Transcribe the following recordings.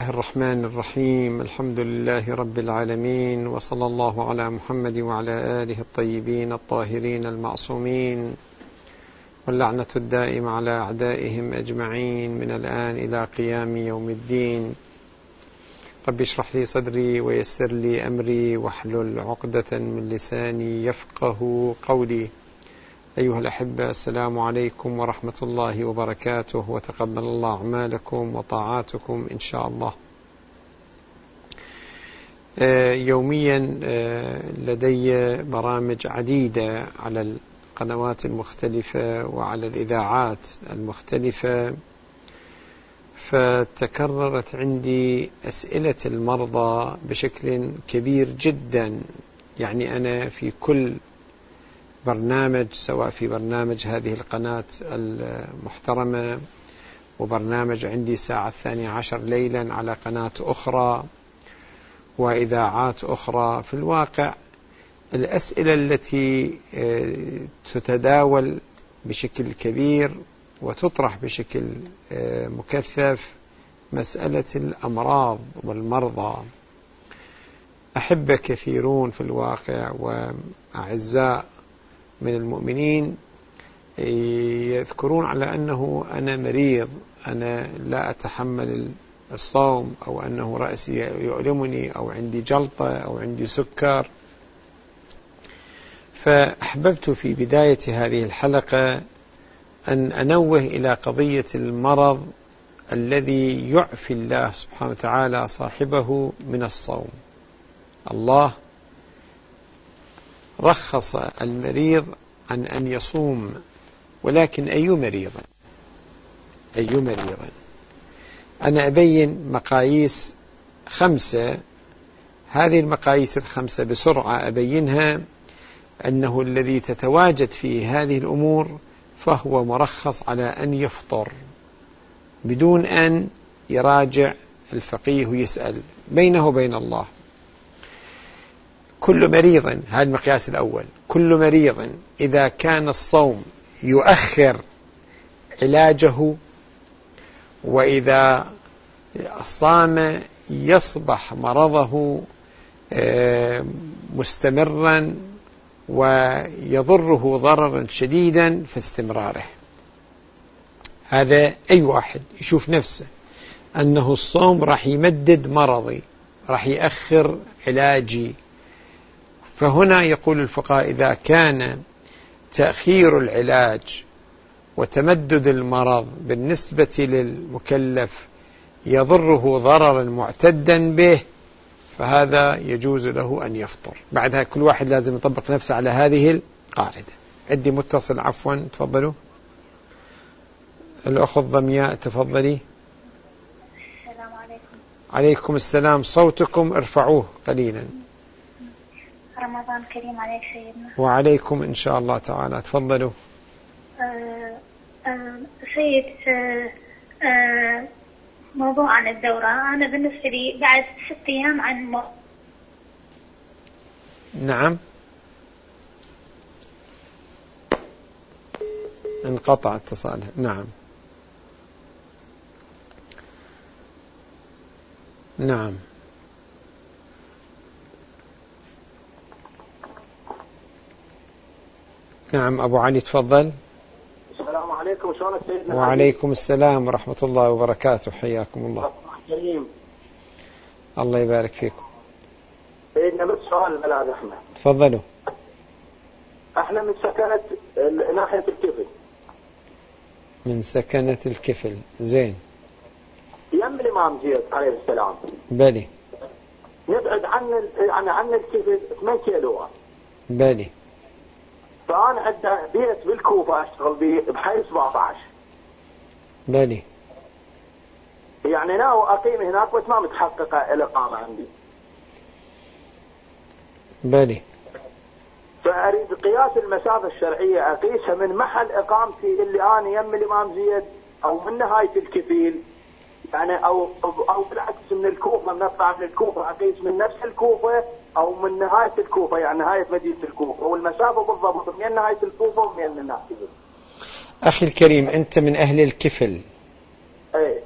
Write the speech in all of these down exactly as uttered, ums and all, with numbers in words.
الرحمن الرحيم. الحمد لله رب العالمين، وصلى الله على محمد وعلى آله الطيبين الطاهرين المعصومين، واللعنة الدائمة على أعدائهم أجمعين من الآن إلى قيام يوم الدين. رب اشرح لي صدري ويسر لي أمري واحلل عقدة من لساني يفقه قولي. أيها الأحبة، السلام عليكم ورحمة الله وبركاته، وتقبل الله أعمالكم وطاعاتكم إن شاء الله. يوميا لدي برامج عديدة على القنوات المختلفة وعلى الإذاعات المختلفة، فتكررت عندي أسئلة المرضى بشكل كبير جدا. يعني أنا في كل برنامج، سواء في برنامج هذه القناة المحترمة وبرنامج عندي الساعة الثانية عشر ليلا على قناة أخرى وإذاعات أخرى، في الواقع الأسئلة التي تتداول بشكل كبير وتطرح بشكل مكثف مسألة الأمراض والمرضى. أحبة كثيرون في الواقع وأعزاء من المؤمنين يذكرون على أنه أنا مريض، أنا لا أتحمل الصوم، أو أنه رأسي يؤلمني، أو عندي جلطة، أو عندي سكر. فأحببت في بداية هذه الحلقة أن أنوه إلى قضية المرض الذي يعفي الله سبحانه وتعالى صاحبه من الصوم. الله رخص المريض عن أن يصوم، ولكن أي مريض أي مريض أنا أبين مقاييس خمسة. هذه المقاييس الخمسة بسرعة أبينها، أنه الذي تتواجد فيه هذه الأمور فهو مرخص على أن يفطر بدون أن يراجع الفقيه ويسأل بينه وبين الله. كل مريض، هذا المقياس الأول، كل مريض إذا كان الصوم يؤخر علاجه، وإذا صام يصبح مرضه مستمرا ويضره ضررا شديدا في استمراره. هذا أي واحد يشوف نفسه أنه الصوم راح يمدد مرضي، راح يأخر علاجي. فهنا يقول الفقهاء إذا كان تأخير العلاج وتمدد المرض بالنسبة للمكلف يضره ضررا معتدا به، فهذا يجوز له أن يفطر. بعدها كل واحد لازم يطبق نفسه على هذه القاعدة. عندي متصل، عفوا، تفضلوا. الأخت ضمياء، تفضلي. السلام عليكم. عليكم السلام. صوتكم ارفعوه قليلا. رمضان كريم عليك سيدنا. وعليكم إن شاء الله تعالى، تفضلوا. أه أه سيد، أه أه موضوع عن الدورة. أنا بالنسبة لي بعد ست أيام عن م... نعم، انقطع اتصاله. نعم نعم نعم أبو علي، تفضل. السلام عليكم، شلونك سيدنا؟ وعليكم السلام ورحمة الله وبركاته، حياكم الله. كريم. الله يبارك فيكم. سيدنا بس سؤال بلاد احنا. تفضلوا. احنا من سكنة ناحية الكفل. من سكنة الكفل، زين. يم الإمام زيد عليه السلام. بلي. نبعد عن يعني عن الكفل ثمانية كيلو. بلي. فأنا عندي بيت بالكوفة أشتغل به بحي سبعة عشر. بلي. يعني ناوي أقيم هناك بس ما متحققة الإقامة عندي. بلي. فأريد قياس المسافة الشرعية أقيسها من محل إقامتي اللي أنا يم الإمام زيد، أو من نهاية الكفيل، يعني أو أو بالعكس من الكوفة، من أطلع من الكوفة أقيس من نفس الكوفة، أو من نهاية الكوفة، يعني نهاية مدينة الكوفة، والمسافة بالضبط من نهاية الكوفة ومن نهاية. أخي الكريم، أنت من أهل الكفل. أي.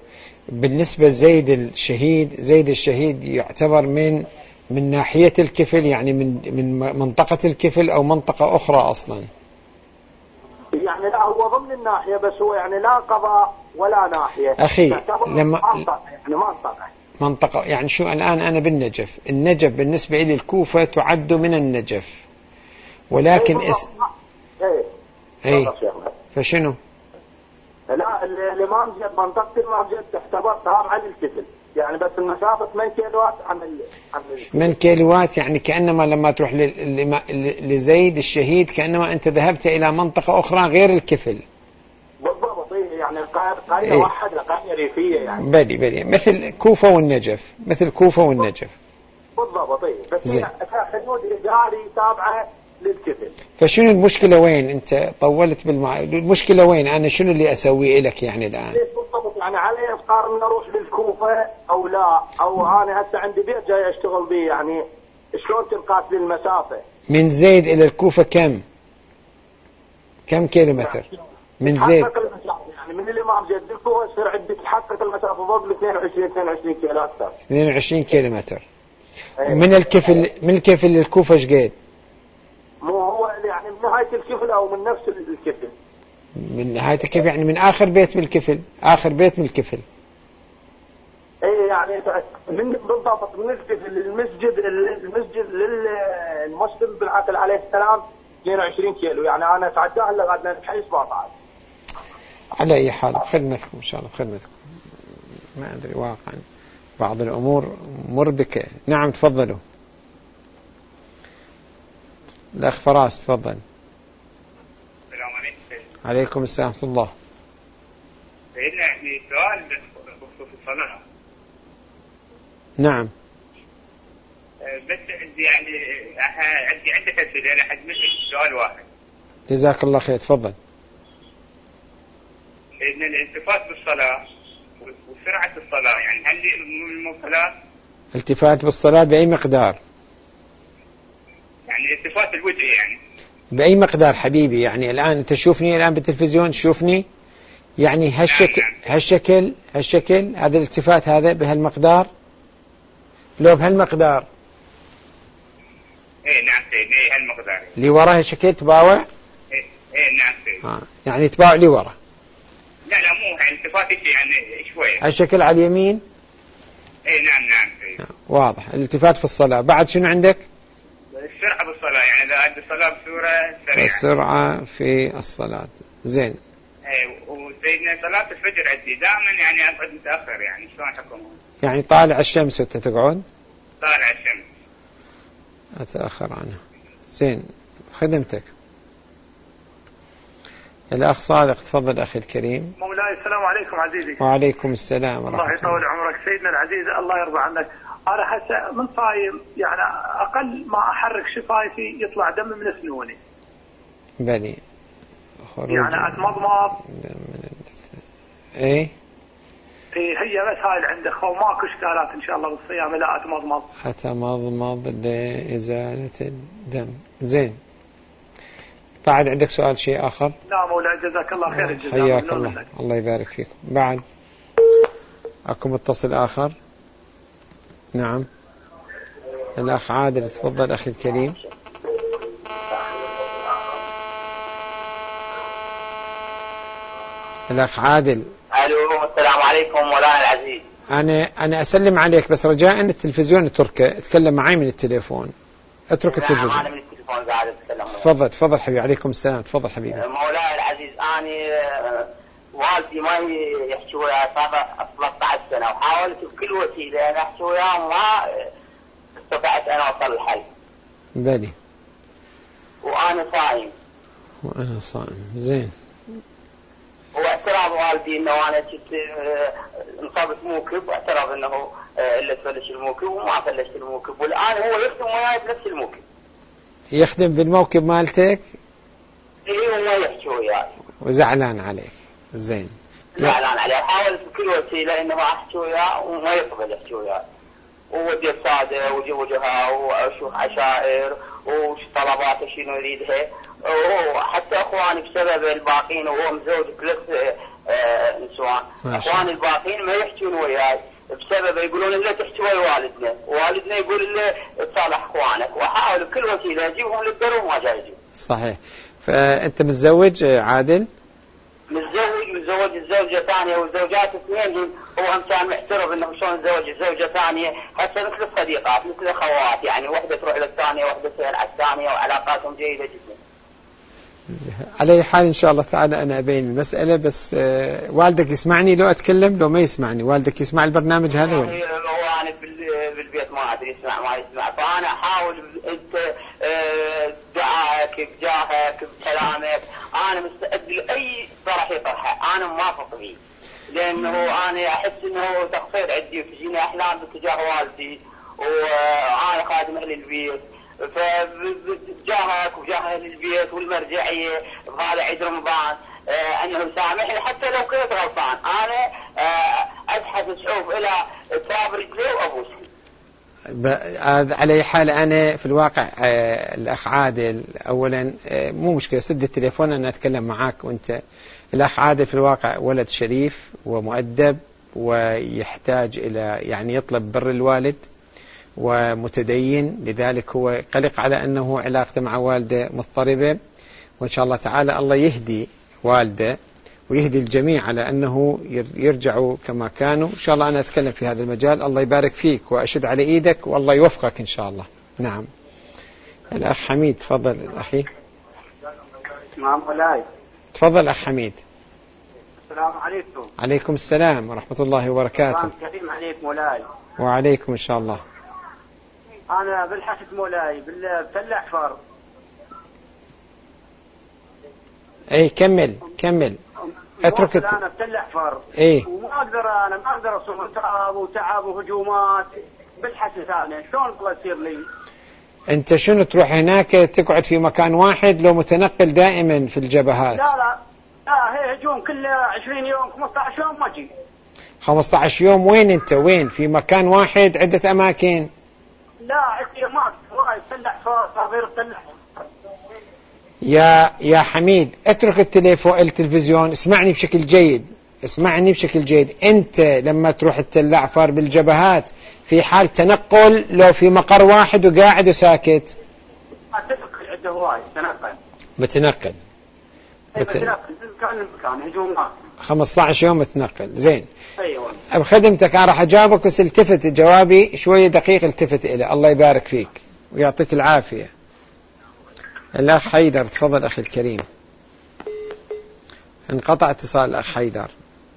بالنسبة زيد الشهيد، زيد الشهيد يعتبر من من ناحية الكفل، يعني من من منطقة الكفل أو منطقة أخرى أصلا؟ يعني لا هو ضمن الناحية، بس هو يعني لا قضاء ولا ناحية أخي. لما منطقة يعني منطقة منطقة يعني شو؟ الآن أنا بالنجف، النجف بالنسبة إلي الكوفة تعد من النجف، ولكن اس... ايه ايه فشنو؟ لا الإمام زيد منطقة الإمام زيد تعتبر تابعة للكفل، يعني بس المسافة ثمانية كيلوات عن ال عن ثمانية كيلوات، يعني كأنما لما تروح لزيد الشهيد كأنما أنت ذهبت إلى منطقة أخرى غير الكفل. بالضبط، يعني قرية إيه؟ واحدة قرية ريفية يعني. بدي بدي مثل كوفة والنجف، مثل كوفة والنجف. بالضبط، إيه بس هي حدود إداري تابعة للكفل. فشنو المشكلة وين؟ أنت طولت بالمع... المشكلة وين؟ أنا شنو اللي أسويه لك يعني الآن؟ بالضبط، يعني علي أفكار إن أروح للكوفة أو لا، أو أنا هسه عندي بيت جاي أشتغل به، يعني شلون تنقاس لي المسافة؟ من زيد إلى الكوفة كم؟ كم كيلومتر؟ من زيد يعني من الإمام زيد للكوفة يصير عندك تحقق المسافة فوق اثنين وعشرين اثنين وعشرين كيلو أكثر. اثنين وعشرين كيلومتر. من الكفل من الكفل للكوفة ايش قد؟ مو هو يعني من نهاية الكفل أو من نفس الكفل؟ من نهاية الكفل يعني من آخر بيت من الكفل، آخر بيت من الكفل. ايه يعني من بالضبط من الكفل للمسجد، المسجد للمسلم بن عقل عليه السلام اثنين وعشرين كيلو، يعني أنا تعداها لغاية حي سبعة عشر. على أي حال بخدمتكم إن شاء الله، بخدمتكم. ما أدري واقعا بعض الأمور مربكة. نعم تفضلوا. الأخ فراس تفضل. السلام عليكم. عليكم السلام ورحمة الله. سيدنا في سؤال بخصوص الصلاة. نعم. بس عندي يعني عندي عدة أسئلة، أنا حجمت سؤال واحد. جزاك الله خير تفضل. إن الالتفات بالصلاة وسرعة الصلاة يعني هل من الموصلات؟ التفات بالصلاة بأي مقدار؟ يعني التفات الوجه يعني بأي مقدار حبيبي؟ يعني الآن تشوفني الآن بالتلفزيون تشوفني يعني هالشكل هالشكل هالشكل هذا الالتفات هذا بهالمقدار؟ لو بهالمقدار ايه نعم سيد، ايه هالمقدار اللي وراه شكل تباوع؟ ايه, إيه نعم سيد. آه. يعني تباوع لي ورا؟ لا لا مو الالتفات يعني شوية. هالشكل على اليمين؟ ايه نعم نعم سيد. آه. واضح. الالتفات في الصلاة. بعد شنو عندك؟ السرعة بالصلاة، يعني إذا أدي الصلاة بصورة سريعة. السرعة في الصلاة. زين. ايه وسيدنا صلاة الفجر عندي دائما يعني أقعد متأخر، يعني شلون حكمه؟ يعني طالع الشمس وأنت تقعد؟ طالع الشمس. أتأخر عنها. زين خدمتك. الأخ صادق تفضل أخي الكريم. مولاي السلام عليكم عزيزي. وعليكم السلام ورحمة الله. الله يطول عمرك سيدنا العزيز، الله يرضى عنك. أنا حتى من صايم يعني أقل ما أحرك شفايفي يطلع دم من أسنوني. بني. يعني أتمضمض. إيه؟ إيه هي بس هاي اللي عندك، أو ماكو إشكالات إن شاء الله بالصيام؟ لا أتمضمض. أتمضمض لإزالة الدم. زين. بعد عندك سؤال شيء آخر؟ لا مولاي جزاك الله خير الجزاء. حياك الله منك. الله يبارك فيكم. بعد أكو متصل آخر؟ نعم الأخ عادل تفضل أخي الكريم. الأخ عادل. ألو السلام عليكم مولانا العزيز. أنا أنا أسلم عليك، بس رجاء التلفزيون اتركه، اتكلم معي من التليفون، اترك التلفزيون. أنا من التليفون قاعد أتكلم. تفضل تفضل حبيبي. عليكم السلام. تفضل حبيبي. مولانا العزيز أنا والدي ما يحكي وياه صار ثلاثة عشر سنة، وحاولت بكل وسيلة أنا أحكي وياه ما استطعت أنا أوصل الحل. بلي. وأنا صايم. وأنا صائم. زين. واعتراف والدي انه انا كنت انصابت موكب، واعتراف انه الا تفلش الموكب وما فلشت الموكب، والان هو يخدم وياي بنفس الموكب. يخدم بالموكب مالتك؟ اي وما يحكي وياي. وزعلان عليك. زين. زعلان عليه، حاولت بكل وسيله انه ما احكي وياه وما يقبل يحكي وياي. ووديت صاده وجه وجهها واشوف عشائر وش طلباته شنو يريدها، وحتى اخواني بسبب الباقين وهو مزوج ثلاث نسوان. اخواني الباقيين ما يحجون وياي بسبب يقولون لا تحكي ويا والدنا، والدنا يقول له تصالح اخوانك، واحاول بكل وسيله اجيبهم للدار وما جاي يجيب. صحيح. فانت متزوج عادل؟ متزوج متزوج الزوجه ثانيه والزوجات اثنين، هو هم كان محترف انه شلون يتزوج الزوجه ثانيه، هسه مثل الصديقات مثل الاخوات، يعني واحده تروح للثانيه واحده تسال على الثانيه وعلاقاتهم جيده جدا. على أي حال إن شاء الله تعالى أنا أبين المسألة، بس والدك يسمعني لو أتكلم لو ما يسمعني؟ والدك يسمع البرنامج هذا ولا؟ هو أنا بالبيت ما أدري يسمع ما يسمع، فأنا أحاول أنت دعائك بجاهك بكلامك أنا مستعد لأي طرح يطرحه، أنا موافق فيه، لأنه أنا أحس إنه تقصير عندي وتجيني أحلام باتجاه والدي وأنا خادم أهل البيت، فبجاهك وجاه أهل البيت والمرجعية بهذا عيد رمضان آه أنه يسامحني حتى لو كنت غلطان، أنا آه أزحف الشعوب إلى تراب رجلي وأبوسهم. على أي حال أنا في الواقع آه الأخ عادل أولا آه مو مشكلة، سد التليفون أنا أتكلم معاك وأنت. الأخ عادل في الواقع ولد شريف ومؤدب ويحتاج إلى يعني يطلب بر الوالد ومتدين، لذلك هو قلق على أنه علاقته مع والده مضطربة، وإن شاء الله تعالى الله يهدي والده ويهدي الجميع على أنه يرجعوا كما كانوا. إن شاء الله أنا أتكلم في هذا المجال، الله يبارك فيك وأشد على إيدك والله يوفقك إن شاء الله. نعم. الأخ حميد تفضل أخي. نعم مولاي. تفضل أخ حميد. السلام عليكم. عليكم السلام ورحمة الله وبركاته. كريم عليك مولاي. وعليكم إن شاء الله. أنا بالحسد مولاي بتل أحفر. أي كمل كمل. اترك الت... أنا بتل أحفر. إيه. وما أقدر أنا ما أقدر أصوم تعب وتعب وهجومات بالحسد أنا شلون الله يصير لي؟ أنت شنو تروح هناك تقعد في مكان واحد لو متنقل دائما في الجبهات؟ لا لا لا هي هجوم كل عشرين يوم خمسة عشر يوم ما أجي. خمسة عشر يوم وين أنت وين؟ في مكان واحد عدة أماكن؟ لا عندي ما وايد تلح صغير تلح. يا يا حميد اترك التليفون التلفزيون، اسمعني بشكل جيد، اسمعني بشكل جيد. أنت لما تروح تلعفر بالجبهات في حال تنقل لو في مقر واحد وقاعد وساكت؟ أتنقل عده وايد تنقل. بتنقل. بتنقل من مكان لمكان هجومات. خمسة عشر يوم تنقل، زين. أيوة. بخدمتك أنا راح أجاوبك بس التفت جوابي شوية دقيق، التفت إليه. الله يبارك فيك ويعطيك العافية. الأخ حيدر تفضل أخي الكريم. انقطع اتصال الأخ حيدر.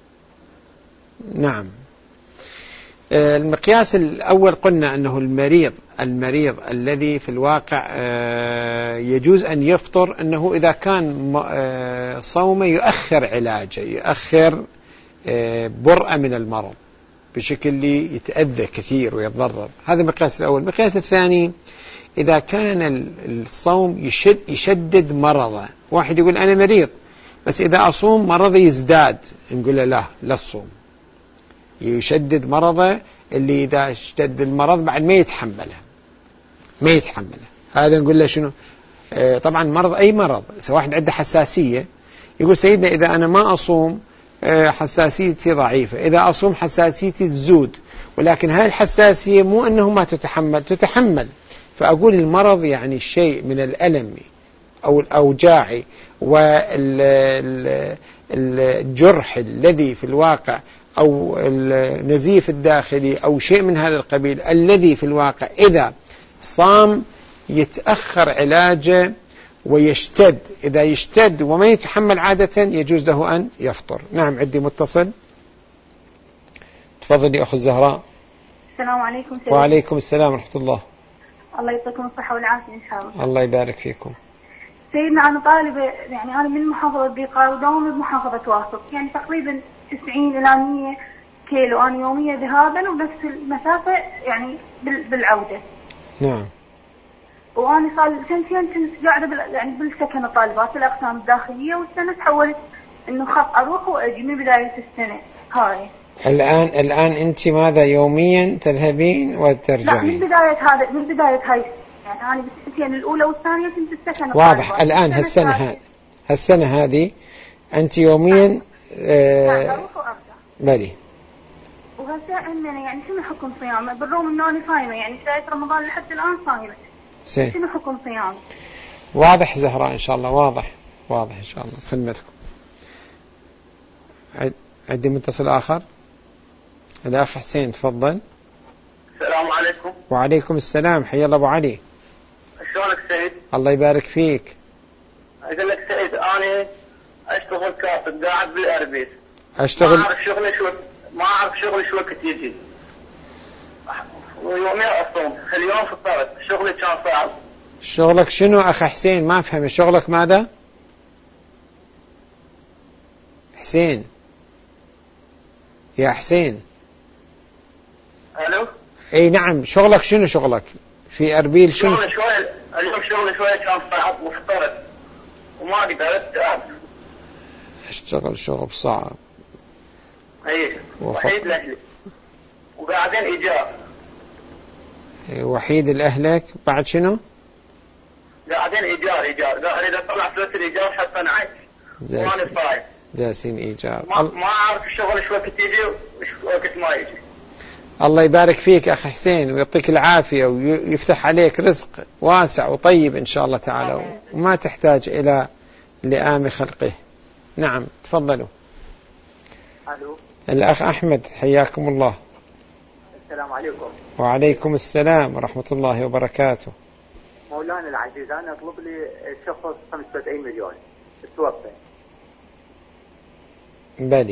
نعم. المقياس الأول قلنا أنه المريض المريض الذي في الواقع يجوز أن يفطر أنه إذا كان صومه يؤخر علاجه، يؤخر برأة من المرض بشكل يتأذى كثير ويتضرر. هذا المقياس الأول. المقياس الثاني إذا كان الصوم يشد يشدد مرضه. واحد يقول أنا مريض بس إذا أصوم مرضي يزداد، نقول له لا لا تصوم. يشدد مرضه اللي إذا اشتد المرض بعد ما يتحمله ما يتحمله هذا نقول له شنو؟ آه طبعا مرض أي مرض، سواء واحد عنده حساسية يقول سيدنا إذا أنا ما أصوم آه حساسيتي ضعيفة، إذا أصوم حساسيتي تزود، ولكن هاي الحساسية مو أنه ما تتحمل تتحمل. فأقول المرض يعني الشيء من الألم أو الأوجاع والجرح الذي في الواقع أو النزيف الداخلي أو شيء من هذا القبيل الذي في الواقع إذا صام يتأخر علاجه ويشتد، إذا يشتد وما يتحمل عادة يجوز له أن يفطر. نعم عندي متصل. تفضلي أخو الزهراء. السلام عليكم سيدي. وعليكم السلام ورحمة الله. الله يعطيكم الصحة والعافية إن شاء الله. الله يبارك فيكم. سيدنا أنا طالبة يعني أنا من محافظة بيقار ودوامي بمحافظة واسط، يعني تقريبا تسعين إلى مية كيلو أنا يوميا ذهابا ونفس المسافة يعني بالعودة. نعم. وأنا صار سنتين كنت قاعدة بال يعني بالسكن الطالبات الأقسام الداخلية، والسنة تحولت إنه خط أروح وأجي من بداية السنة هاي. الآن الآن أنت ماذا يوميا تذهبين وترجعين؟ لا من بداية هذا من بداية هاي يعني أنا بالسنتين الأولى والثانية كنت بالسكن. واضح. الآن هالسنة هذه هالسنة هذه أنت يوميا آه لا اروح وارجع. بلي. وهسه عندنا يعني شنو حكم صيامه بالرغم انه انا صايمه يعني شايف رمضان لحد الان صايمه. سي. شنو حكم صيامه؟ واضح زهراء ان شاء الله، واضح واضح ان شاء الله. خدمتكم. عندي متصل اخر. الاخ حسين تفضل. السلام عليكم. وعليكم السلام، حيا الله ابو علي. شلونك سيد؟ الله يبارك فيك. اقول لك سيد انا اشتغل كاتب قاعد بالاربيل. اشتغل ما اعرف شغلي شو ما اعرف شغلي شو وقت يجي. ويومين اصوم، اليوم فطرت، شغلي كان صعب. شغلك شنو اخ حسين؟ ما افهم شغلك ماذا؟ حسين يا حسين. الو. اي نعم، شغلك شنو؟ شغلك في اربيل شنو؟ شغلي شوي اليوم شغلي شوي كان صعب وفطرت وما قدرت تعب. اشتغل شغل صعب. اي وحيد لاهلي وقاعدين ايجار. وحيد لاهلك بعد شنو؟ قاعدين ايجار ايجار قاعد اريد اطلع فلوس الايجار حتى نعيش. وانا صايم. جالسين ايجار. ما, ما اعرف الشغل شو وقت يجي وشو وقت ما يجي. الله يبارك فيك اخ حسين ويعطيك العافيه ويفتح عليك رزق واسع وطيب ان شاء الله تعالى، وما تحتاج الى لئام خلقه. نعم تفضلوا. الو. الاخ احمد حياكم الله. السلام عليكم. وعليكم السلام ورحمه الله وبركاته. مولانا العزيز انا اطلب لي شخص خمسة وسبعين مليون توفى. بلي.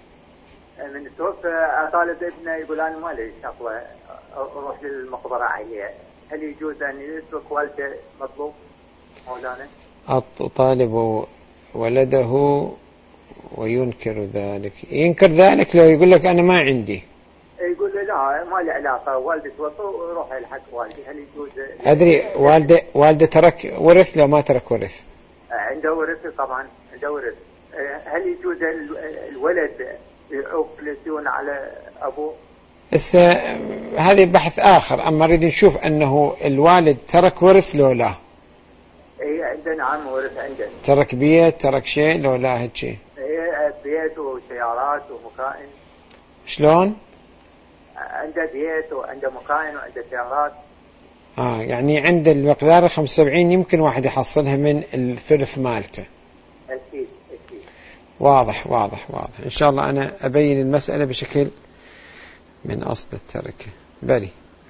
من توفى اطالب ابنه يقول انا ما لي شغله اروح للمقبره عليه، هل يجوز ان يترك والده مطلوب مولانا؟ أطالب ولده وينكر ذلك. ينكر ذلك لو يقول لك أنا ما عندي. يقول له لا ما له علاقة، والدي توفى وروح يلحق والدي، هل يجوز؟ أدري والده والده ترك ورث لو ما ترك ورث؟ عنده ورث طبعا عنده ورث. هل يجوز الولد يفلسون على أبوه؟ هسه هذه بحث آخر، أما نريد نشوف أنه الوالد ترك ورث لو لا. إيه عندنا عم ورث عندنا. ترك بيت ترك شيء لو لا هيك شيء؟ إيه بيت وسيارات ومكائن. شلون؟ عنده بيت وعنده مكائن وعنده سيارات. آه يعني عند المقدار خمسة وسبعين يمكن واحد يحصلها من الثلث مالته. أكيد أكيد. واضح واضح واضح. إن شاء الله أنا أبين المسألة بشكل من أصل التركة. بلي.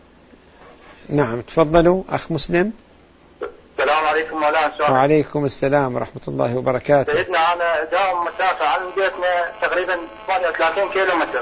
نعم تفضلوا أخ مسلم. السلام عليكم مولانا. وعليكم السلام ورحمة الله وبركاته. سيدنا أنا داوم مسافة عن بيتنا تقريبا ثمانية وثلاثين كيلو متر.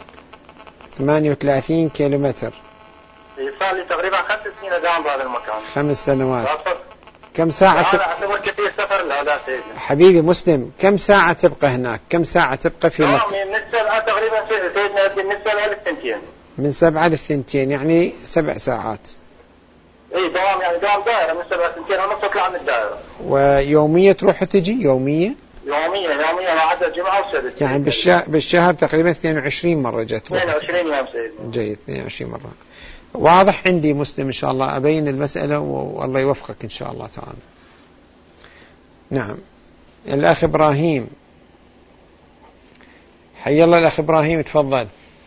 ثمانية وثلاثين كيلو متر. صار لي تقريبا خمس سنين داوم بهذا المكان. خمس سنوات. كم ساعة تبقى؟ أنا أعتبر كثير سفر لا لا سيدنا. حبيبي مسلم كم ساعة تبقى هناك؟ كم ساعة تبقى في مكة؟ من السبعة تقريبا سيدنا من السبعة للثنتين. من سبعة للثنتين يعني سبع ساعات. اي دوام يعني دوام دائرة من سبعة للثنتين ونص تطلع من الدائرة. ويومية تروح وتجي؟ يومية؟ يومية يومية ما عدا الجمعة والسبت. يعني بالشهر بالشهر تقريبا اثنين وعشرين مرة جت. اثنين وعشرين يوم سيدنا. جيد اثنين وعشرين مرة. واضح عندي مسلم إن شاء الله أبين المسألة والله يوفقك إن شاء الله تعالى. نعم الأخ إبراهيم. حي الله الأخ إبراهيم تفضل.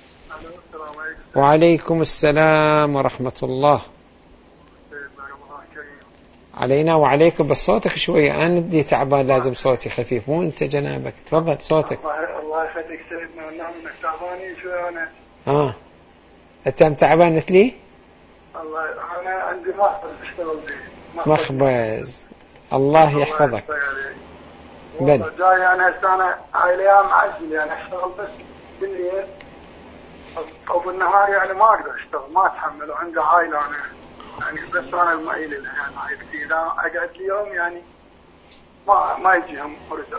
وعليكم السلام ورحمة الله. علينا وعليكم، بس صوتك شوية أنا دي تعبان لازم صوتي خفيف مو أنت جنابك. تفضل صوتك. الله يخليك سيدنا والنعم انك تعباني شوي انا. اه أنت تعبان مثلي؟ الله انا عندي مخبز اشتغل به. مخبز. الله يحفظك. بل جاي انا هسه انا هاي الايام عجل يعني اشتغل بس بالليل او بالنهار يعني ما اقدر اشتغل ما اتحمل وعندي عائله انا يعني بس انا المعيل لها يعني عائلتي اذا اقعد اليوم يعني ما ما يجيهم رزق.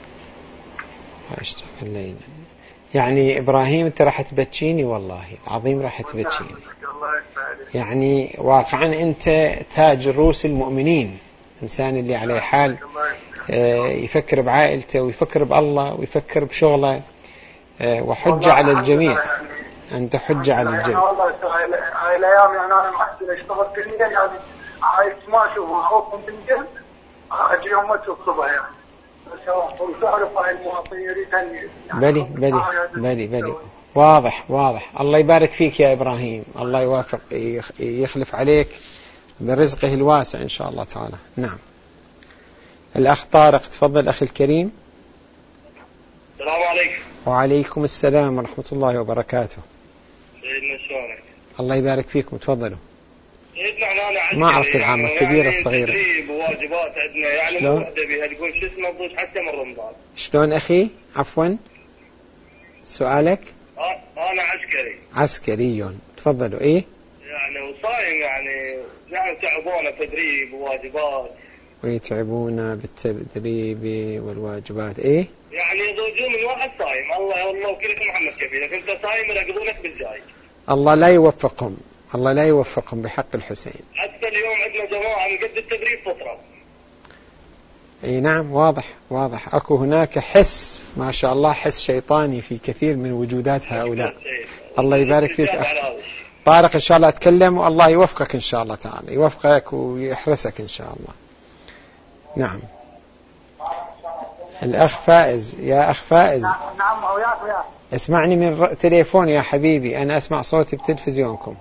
اشتغل ليلا. يعني إبراهيم أنت راح تبكيني والله العظيم راح تبكيني. يعني واقعا أنت تاج رؤوس المؤمنين، إنسان اللي عليه حال يفكر بعائلته ويفكر بالله ويفكر بشغله وحجة على الجميع. أنت حجة على الجميع. والله هاي الأيام يعني أنا محسن أشتغل كل يعني عايز ما أشوفها أوكم بالجهد أجيهم ما تشوف صبح يعني وتعرف هاي المواطن يريد أن بلي بلي بلي بلي واضح واضح. الله يبارك فيك يا إبراهيم، الله يوافق يخلف عليك برزقه الواسع إن شاء الله تعالى. نعم. الأخ طارق تفضل أخي الكريم. السلام عليكم. وعليكم السلام ورحمة الله وبركاته. سيدنا شلونك؟ الله يبارك فيكم تفضلوا. سيدنا أنا ما عرفت العامة يعني الكبيرة يعني الصغيرة. تدريب وواجبات عندنا يعني شلون؟ مو وحدة بها تقول شو اسمه ضوج حتى من رمضان. شلون أخي؟ عفوا سؤالك؟ أنا عسكري. عسكري تفضلوا. إيه؟ يعني وصايم يعني يعني تعبونا تدريب وواجبات. ويتعبون بالتدريب والواجبات. إيه؟ يعني يضوجون من واحد صايم. الله والله وكيلك محمد كبير، إذا كنت صايم يرقدونك بالجاي. الله لا يوفقهم، الله لا يوفقهم بحق الحسين. حتى اليوم عندنا جماعة من قد التدريب فترة. اي نعم واضح واضح. اكو هناك حس ما شاء الله، حس شيطاني في كثير من وجودات هؤلاء. الله يبارك فيك أخ طارق، ان شاء الله اتكلم والله يوفقك ان شاء الله تعالى، يوفقك ويحرسك ان شاء الله. نعم. الاخ فائز. يا اخ فائز. نعم وياك وياك. اسمعني من تليفون يا حبيبي، انا اسمع صوتي بتلفزيونكم.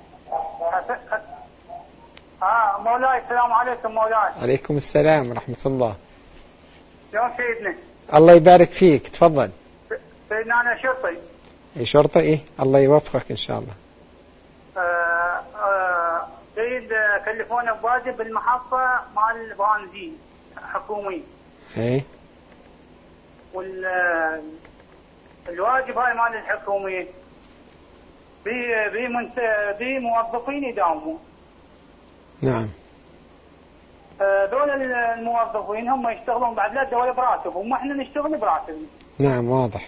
اه مولاي السلام عليكم مولاي. عليكم السلام ورحمة الله. شلون سيدنا؟ الله يبارك فيك تفضل. سيدنا أنا شرطي. اي شرطي. ايه الله يوفقك ان شاء الله. آه آه سيد كلفونا بواجب بالمحطة مال البنزين حكومي. ايه. وال الواجب هاي مال الحكومي بي بي منت بي موظفين يداوموا. نعم. دول الموظفين هم يشتغلون بعد لا الدولة براتبهم وإحنا نشتغل براتبهم. نعم واضح.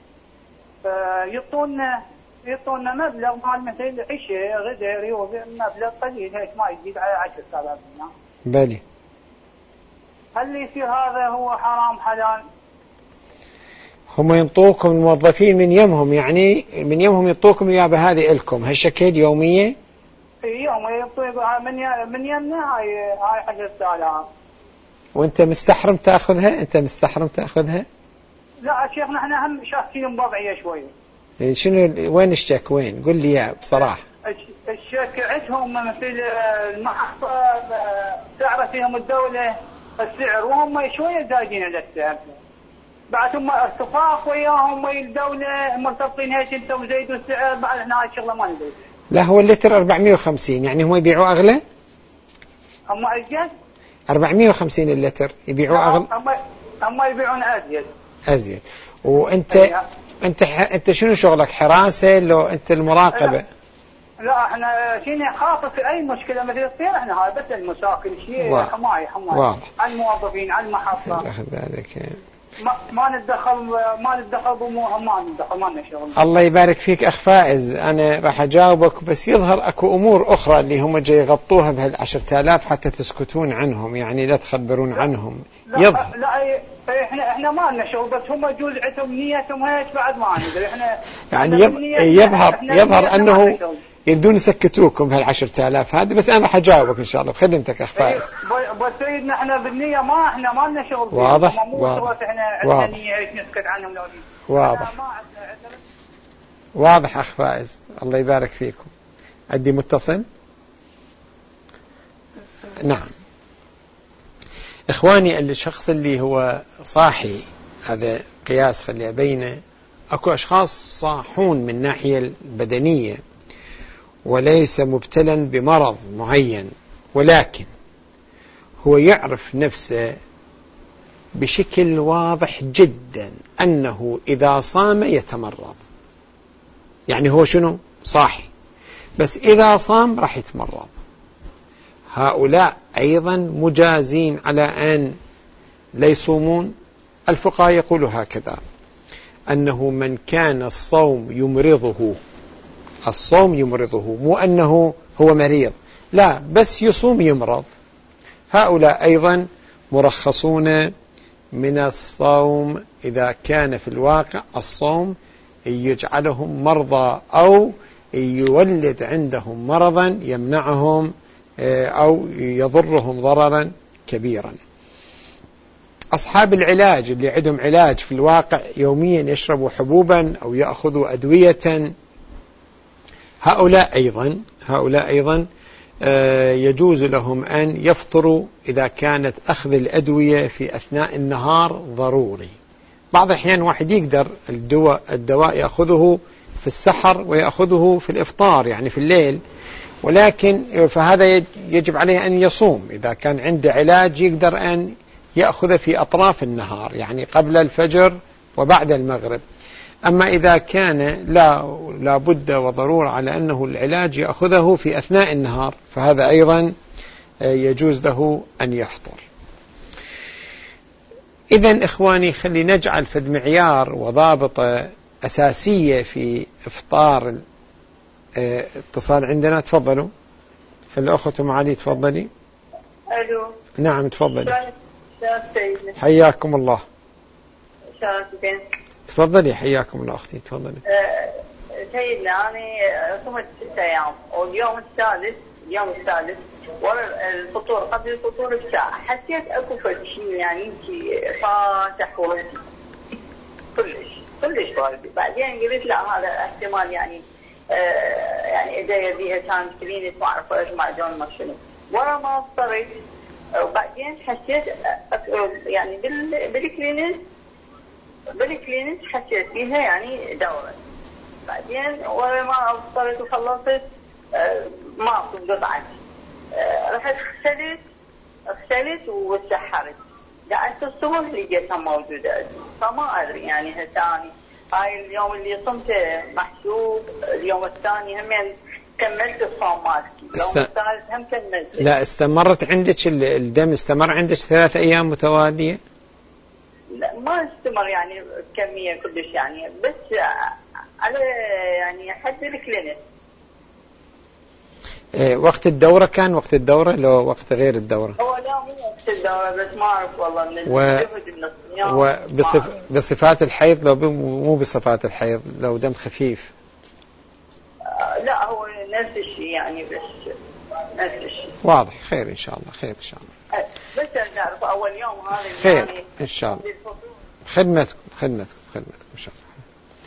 يعطونا يعطونا مبلغ مال مثل عشاء غدا ريوض مبلغ قليل هيك ما يزيد على عشرة آلاف دينار. بلي. هل يصير هذا هو حرام حلال؟ هم ينطوكم الموظفين من يمهم، يعني من يمهم ينطوكم إياه بهذه إلكم هالشكل يومية؟ يوم يعطوها من من يمنا هاي هاي عشرة آلاف. وأنت مستحرم تأخذها؟ أنت مستحرم تأخذها؟ لا شيخنا احنا هم شاكين بوضعية شوية. شنو وين الشك وين؟ قل لي إياه بصراحة. الشك عندهم مثل المحطة تعرف فيهم الدولة السعر وهم شوية زايدين على السعر. بعد هم اتفاق وياهم ويا الدولة مرتبطين هيك انت وزيدوا السعر، بعد احنا هاي الشغلة ما ندري. لا هو اللتر أربعمية وخمسين، يعني هم يبيعوا أغلى؟ هم أزيد؟ أربعمية وخمسين اللتر يبيعوا أغلى؟ هم هم يبيعون أزيد. أزيد. وأنت أيه. أنت ح... أنت شنو شغلك؟ حراسة لو أنت المراقبة؟ لا, لا احنا شيني خاطر في أي مشكلة مثل تصير احنا هاي بس المساكن شيء حماية حماية. واضح. على الموظفين على المحطة. أخذ ذلك. ما ما نتدخل ما نتدخل بأمورهم ما نتدخل ما لنا شغل. الله يبارك فيك أخ فائز، أنا راح أجاوبك بس يظهر أكو أمور أخرى اللي هم جاي يغطوها بهالعشرة آلاف حتى تسكتون عنهم، يعني لا تخبرون عنهم. لا يظهر. لا احنا احنا ما لنا شغل بس هم يجوز عندهم نيتهم هيك بعد ما ندري احنا. يعني يب... يظهر يظهر أنه يبدون يسكتوكم بهالعشرة آلاف هذه، بس أنا حجاوبك إن شاء الله بخدمتك أخ فائز. بس سيدنا احنا بالنية ما احنا ما لنا شغل. واضح واضح. احنا عندنا نية هيك نسكت عنهم لو واضح واضح أخ فائز، الله يبارك فيكم. عندي متصل. نعم إخواني، الشخص اللي هو صاحي هذا قياس خلي أبينه. أكو أشخاص صاحون من الناحية البدنية وليس مبتلا بمرض معين، ولكن هو يعرف نفسه بشكل واضح جدا أنه إذا صام يتمرض. يعني هو شنو؟ صاحي بس إذا صام راح يتمرض. هؤلاء أيضا مجازين على أن لا يصومون. الفقهاء يقولوا هكذا، أنه من كان الصوم يمرضه، الصوم يمرضه، مو أنه هو مريض، لا بس يصوم يمرض. هؤلاء أيضا مرخصون من الصوم إذا كان في الواقع الصوم يجعلهم مرضى أو يولد عندهم مرضا يمنعهم أو يضرهم ضررا كبيرا. أصحاب العلاج اللي عندهم علاج في الواقع يوميا يشربوا حبوبا أو يأخذوا أدوية، هؤلاء أيضا هؤلاء أيضا يجوز لهم أن يفطروا إذا كانت أخذ الأدوية في أثناء النهار ضروري. بعض الأحيان واحد يقدر الدواء الدواء يأخذه في السحر ويأخذه في الإفطار يعني في الليل، ولكن فهذا يجب عليه أن يصوم. إذا كان عنده علاج يقدر أن يأخذ في أطراف النهار يعني قبل الفجر وبعد المغرب. أما إذا كان لا لا بد وضرورة على أنه العلاج يأخذه في أثناء النهار فهذا أيضا يجوز له أن يفطر. إذن إخواني خلي نجعل فد معيار وضابطة أساسية في إفطار. اتصال عندنا، تفضلوا. الأخت معالي تفضلي. ألو. نعم تفضلي. حياكم الله. تفضلي حياكم الله أختي تفضلي. سيدنا أنا صمت ست أيام واليوم الثالث اليوم الثالث ورا الفطور قبل الفطور بساعة حسيت أكو فد شيء يعني يمشي فاتح وراسي كلش كلش بارد. بعدين قلت لا هذا احتمال يعني آه يعني إذا بيها كانت كلينت ما أعرف إيش معجون ما شنو. ورا ما افطرت وبعدين حسيت يعني بال بالكلينت بالكلينت حسيت فيها يعني دورة. بعدين ورا ما افطرت وخلصت آه ما فضلت عني. آه رحت اغسلت اغسلت وسحرت. قعدت الصبح لقيتها موجودة فما أدري يعني هالثاني هاي اليوم اللي صمته محسوب اليوم الثاني همين كملت الصوم مالتي اليوم است... الثالث هم كملت. لا استمرت عندك الدم استمر عندك ثلاث أيام متوالية؟ لا ما استمر يعني كمية كلش يعني بس على يعني حد الكلينيك. إيه وقت الدورة كان وقت الدورة لو وقت غير الدورة؟ هو لا مو وقت الدورة بس ما أعرف والله من و... الجهد من الصيام. وبصف... بصفات الحيض لو ب... مو بصفات الحيض لو دم خفيف؟ آه لا هو نفس الشيء يعني بس نفس الشيء. واضح. خير إن شاء الله. خير إن شاء الله. آه بس نعرف أول يوم هذا خير يعني إن شاء الله. خدمتكم خدمتكم خدمتكم إن شاء الله.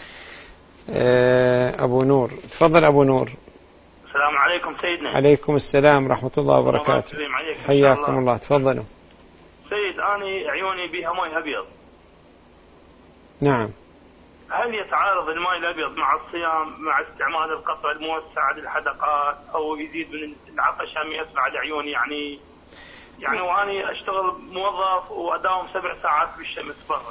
آه أبو نور تفضل. أبو نور. السلام عليكم سيدنا. عليكم السلام ورحمة الله وبركاته. حياكم الله. الله تفضلوا. سيد أنا عيوني بها ماء أبيض. نعم. هل يتعارض الماء الأبيض مع الصيام مع استعمال القطع الموسع للحدقات أو يزيد من العطش أم يسمع على عيوني يعني يعني وأنا أشتغل موظف وأداوم سبع ساعات بالشمس برا.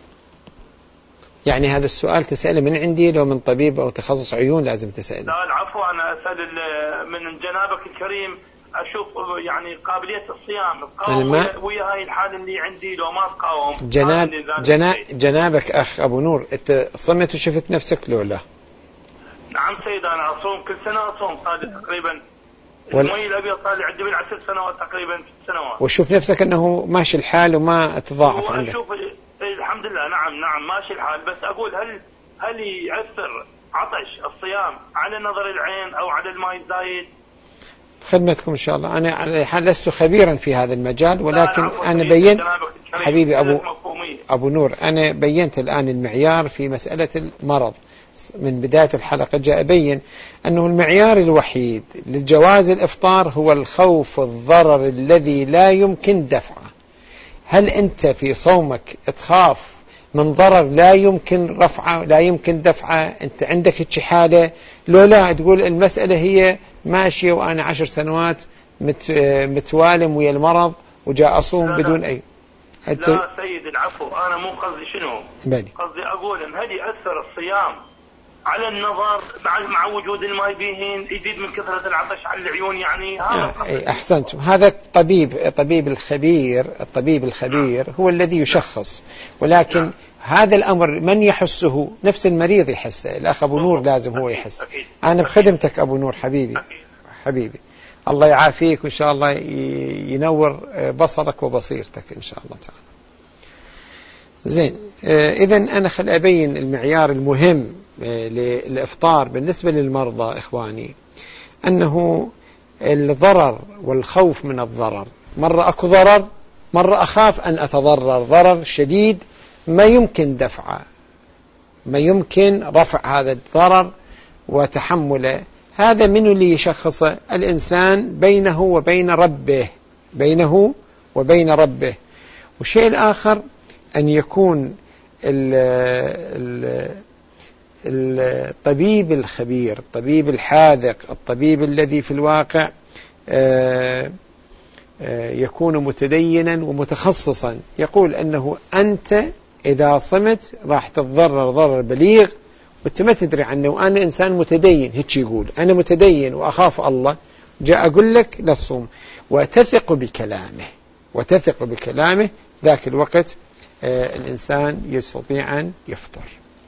يعني هذا السؤال تسأله من عندي لو من طبيب أو تخصص عيون لازم تسأله؟ لا العفو أنا أسأل من جنابك الكريم أشوف يعني قابلية الصيام تقاوم ما... ويا هاي الحالة اللي عندي لو ما تقاوم. جناب جنا... جنابك أخ أبو نور أنت صمت وشفت نفسك لو لا؟ نعم سيد أنا أصوم كل سنة أصوم صار تقريبا وال... المي الأبيض صار لي عندي من عشر سنوات تقريبا ست سنوات. وشوف نفسك أنه ماشي الحال وما تضاعف عندك؟ وأشوف الحمد لله نعم نعم ماشي الحال بس أقول هل هل يأثر عطش الصيام على نظر العين أو على الماء الزايد؟ خدمتكم إن شاء الله. أنا على حال لست خبيرا في هذا المجال ولكن أنا بينت حبيبي أبو أبو نور أنا بينت الآن المعيار في مسألة المرض من بداية الحلقة. جاء أبين أنه المعيار الوحيد للجواز الإفطار هو الخوف الضرر الذي لا يمكن دفعه. هل أنت في صومك تخاف من ضرر لا يمكن رفعه لا يمكن دفعه؟ أنت عندك حالة لو لا تقول المسألة هي ماشية وأنا عشر سنوات مت متوالم ويا المرض وجاء أصوم لا بدون لا. أي أنت... لا سيد العفو أنا مو قصدي شنو بني. قصدي أقول إن هل يأثر الصيام على النظر مع مع وجود الماء بيهين يزيد من كثرة العطش على العيون يعني هذا آه أحسنتم. هذا الطبيب الطبيب الخبير الطبيب الخبير هو الذي يشخص ولكن نعم. هذا الأمر من يحسه نفس المريض يحسه. الأخ أبو نور لازم هو يحس. أكيد. أنا بخدمتك أبو نور حبيبي. أكيد. حبيبي الله يعافيك وإن شاء الله ينور بصرك وبصيرتك إن شاء الله تعالى. زين إذن أنا خل أبين المعيار المهم للإفطار بالنسبة للمرضى إخواني أنه الضرر والخوف من الضرر. مرة أكو ضرر مرة أخاف أن أتضرر ضرر شديد ما يمكن دفعه، ما يمكن رفع هذا الضرر وتحمله. هذا من اللي يشخص الإنسان بينه وبين ربه، بينه وبين ربه. والشيء الآخر أن يكون الطبيب الخبير، الطبيب الحاذق، الطبيب الذي في الواقع يكون متدينا ومتخصصا، يقول أنه أنت إذا صمت راح تتضرر ضرر بليغ وأنت ما تدري عنه. أنا إنسان متدين، هيك يقول أنا متدين وأخاف الله، جاء أقول لك لا تصوم، وتثق بكلامه، وتثق بكلامه، ذاك الوقت آه الإنسان يستطيع أن يفطر.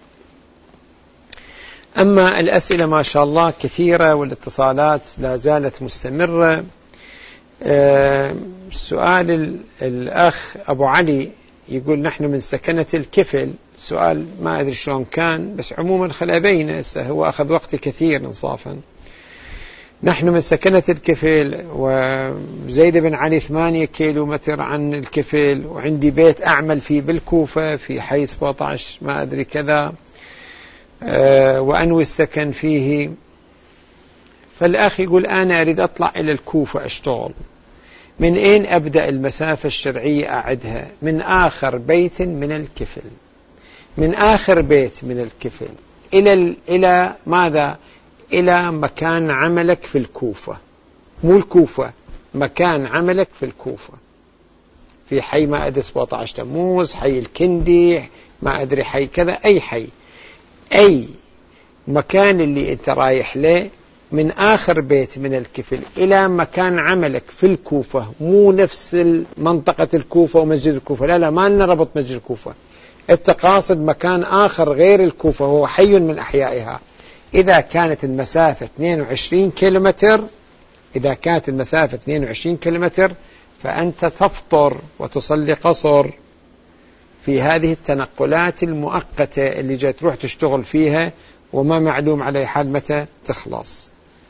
أما الأسئلة ما شاء الله كثيرة والاتصالات لا زالت مستمرة. آه سؤال الأخ أبو علي يقول نحن من سكنة الكفل، سؤال ما أدري شلون كان، بس عموما خلا بينه، هو أخذ وقت كثير إنصافا. نحن من سكنة الكفل وزيد بن علي ثمانية كيلو متر عن الكفل، وعندي بيت أعمل فيه بالكوفة في حي سبعة عشر ما أدري كذا، أه وأنوي السكن فيه. فالأخ يقول أنا أريد أطلع إلى الكوفة أشتغل، من أين أبدأ المسافة الشرعية أعدها؟ من آخر بيت من الكفل، من آخر بيت من الكفل إلى إلى ماذا؟ إلى مكان عملك في الكوفة، مو الكوفة، مكان عملك في الكوفة، في حي ما أدري سبعة عشر تموز، حي الكندي، ما أدري حي كذا، أي حي، أي مكان اللي أنت رايح له من آخر بيت من الكفل إلى مكان عملك في الكوفة، مو نفس منطقة الكوفة ومسجد الكوفة، لا لا ما نربط مسجد الكوفة، أنت قاصد مكان آخر غير الكوفة، هو حي من أحيائها. إذا كانت المسافة اثنين وعشرين كيلومتر، إذا كانت المسافة اثنين وعشرين كيلومتر فأنت تفطر وتصلي قصر في هذه التنقلات المؤقتة اللي جاي تروح تشتغل فيها وما معلوم على حال متى تخلص.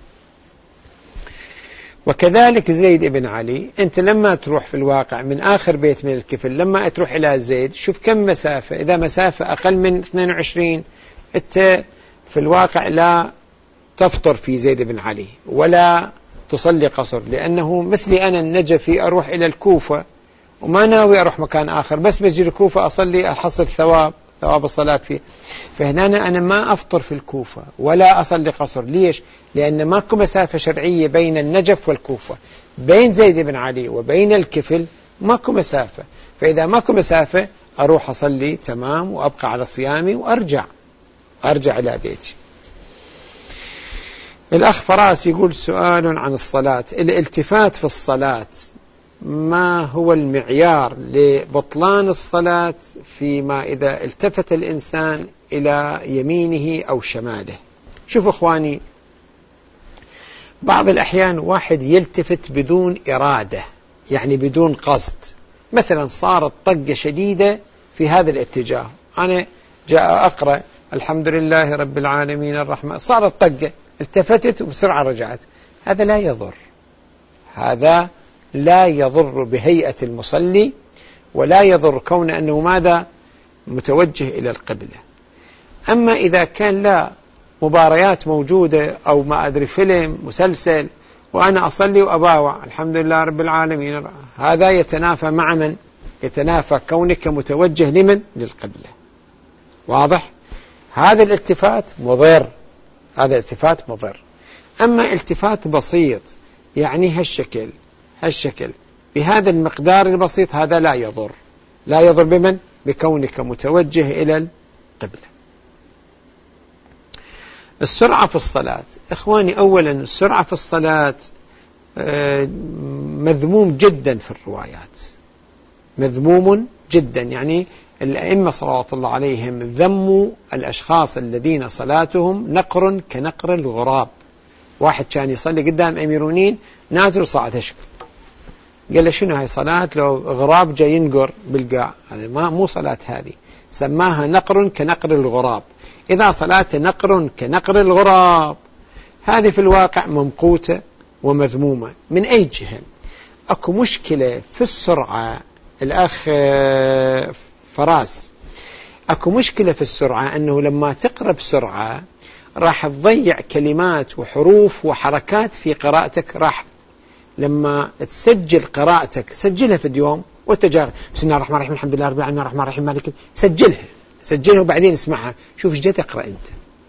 وكذلك زيد بن علي، أنت لما تروح في الواقع من آخر بيت من الكفل لما تروح إلى زيد، شوف كم مسافة، إذا مسافة أقل من اثنين وعشرين أنت في الواقع لا تفطر في زيد بن علي ولا تصلي قصر، لأنه مثلي أنا النجفي أروح إلى الكوفة وما ناوي أروح مكان آخر، بس مسجد الكوفة أصلي أحصل ثواب ثواب الصلاة فيه. فهنا أنا ما أفطر في الكوفة ولا أصلي قصر. ليش؟ لأن ماكو مسافة شرعية بين النجف والكوفة، بين زيد بن علي وبين الكفل ماكو مسافة، فإذا ماكو مسافة أروح أصلي تمام وأبقى على صيامي وأرجع أرجع إلى بيتي. الأخ فراس يقول سؤال عن الصلاة، الالتفات في الصلاة ما هو المعيار لبطلان الصلاة فيما إذا التفت الإنسان إلى يمينه أو شماله؟ شوفوا أخواني، بعض الأحيان واحد يلتفت بدون إرادة، يعني بدون قصد، مثلا صارت طقة شديدة في هذا الاتجاه، أنا جاء أقرأ الحمد لله رب العالمين الرحمن، صارت طقة التفتت وبسرعة رجعت، هذا لا يضر، هذا لا يضر بهيئة المصلي، ولا يضر كون أنه ماذا متوجه إلى القبلة. أما إذا كان لا مباريات موجودة أو ما أدري فيلم مسلسل وأنا أصلي وأباوع الحمد لله رب العالمين، هذا يتنافى مع من؟ يتنافى كونك متوجه لمن؟ للقبلة. واضح؟ هذا الالتفات مضر، هذا الالتفات مضر. أما التفات بسيط يعني هالشكل هالشكل بهذا المقدار البسيط، هذا لا يضر، لا يضر بمن؟ بكونك متوجه إلى القبلة. السرعة في الصلاة، إخواني أولا السرعة في الصلاة مذموم جدا في الروايات، مذموم جدا، يعني الأئمة صلوات الله عليهم ذموا الأشخاص الذين صلاتهم نقر كنقر الغراب. واحد كان يصلي قدام أميرونين نازل صعد هشك، قال له شنو هاي صلاة لو غراب جاي ينقر بالقاع؟ هذا ما مو صلاة، هذه سماها نقر كنقر الغراب. إذا صلاة نقر كنقر الغراب هذه في الواقع ممقوتة ومذمومة. من أي جهة؟ أكو مشكلة في السرعة الأخ فراس، أكو مشكلة في السرعة، أنه لما تقرأ بسرعة راح تضيع كلمات وحروف وحركات في قراءتك. راح لما تسجل قراءتك سجلها في اليوم وتجارب، بسم الله الرحمن الرحيم الحمد لله رب العالمين الرحمن الرحيم مالك، سجلها سجلها وبعدين اسمعها، شوف ايش تقرأ أنت.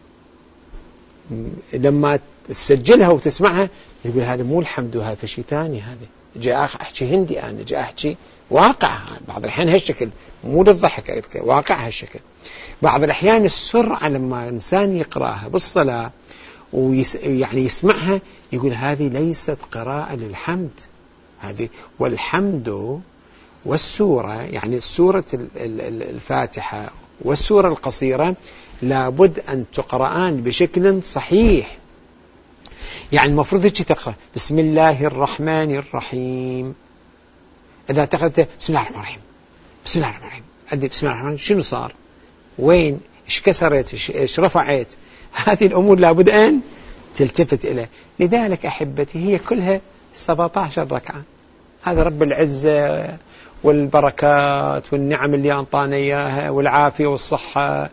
لما تسجلها وتسمعها يقول هذا مو الحمد وهذا في شيء ثاني، هذا جاء أحكي هندي، أنا جاء أحكي واقع. بعض الأحيان هالشكل مو للضحك، واقع هالشكل. بعض الأحيان السرعة لما إنسان يقرأها بالصلاة ويعني يسمعها يقول هذه ليست قراءة للحمد، هذه والحمد والسورة، يعني سورة الفاتحة والسورة القصيرة لابد أن تقرآن بشكل صحيح. يعني المفروض هيك تقرأ بسم الله الرحمن الرحيم، إذا تقرأت بسم الله الرحمن الرحيم بسم الله الرحمن الرحيم أدي بسم الله الرحمن، شنو صار؟ وين؟ إيش كسرت؟ إيش رفعت؟ هذه الأمور لابد أن تلتفت إليه. لذلك أحبتي هي كلها سبعة عشر ركعة. هذا رب العزة والبركات والنعم اللي أنطانا إياها والعافية والصحة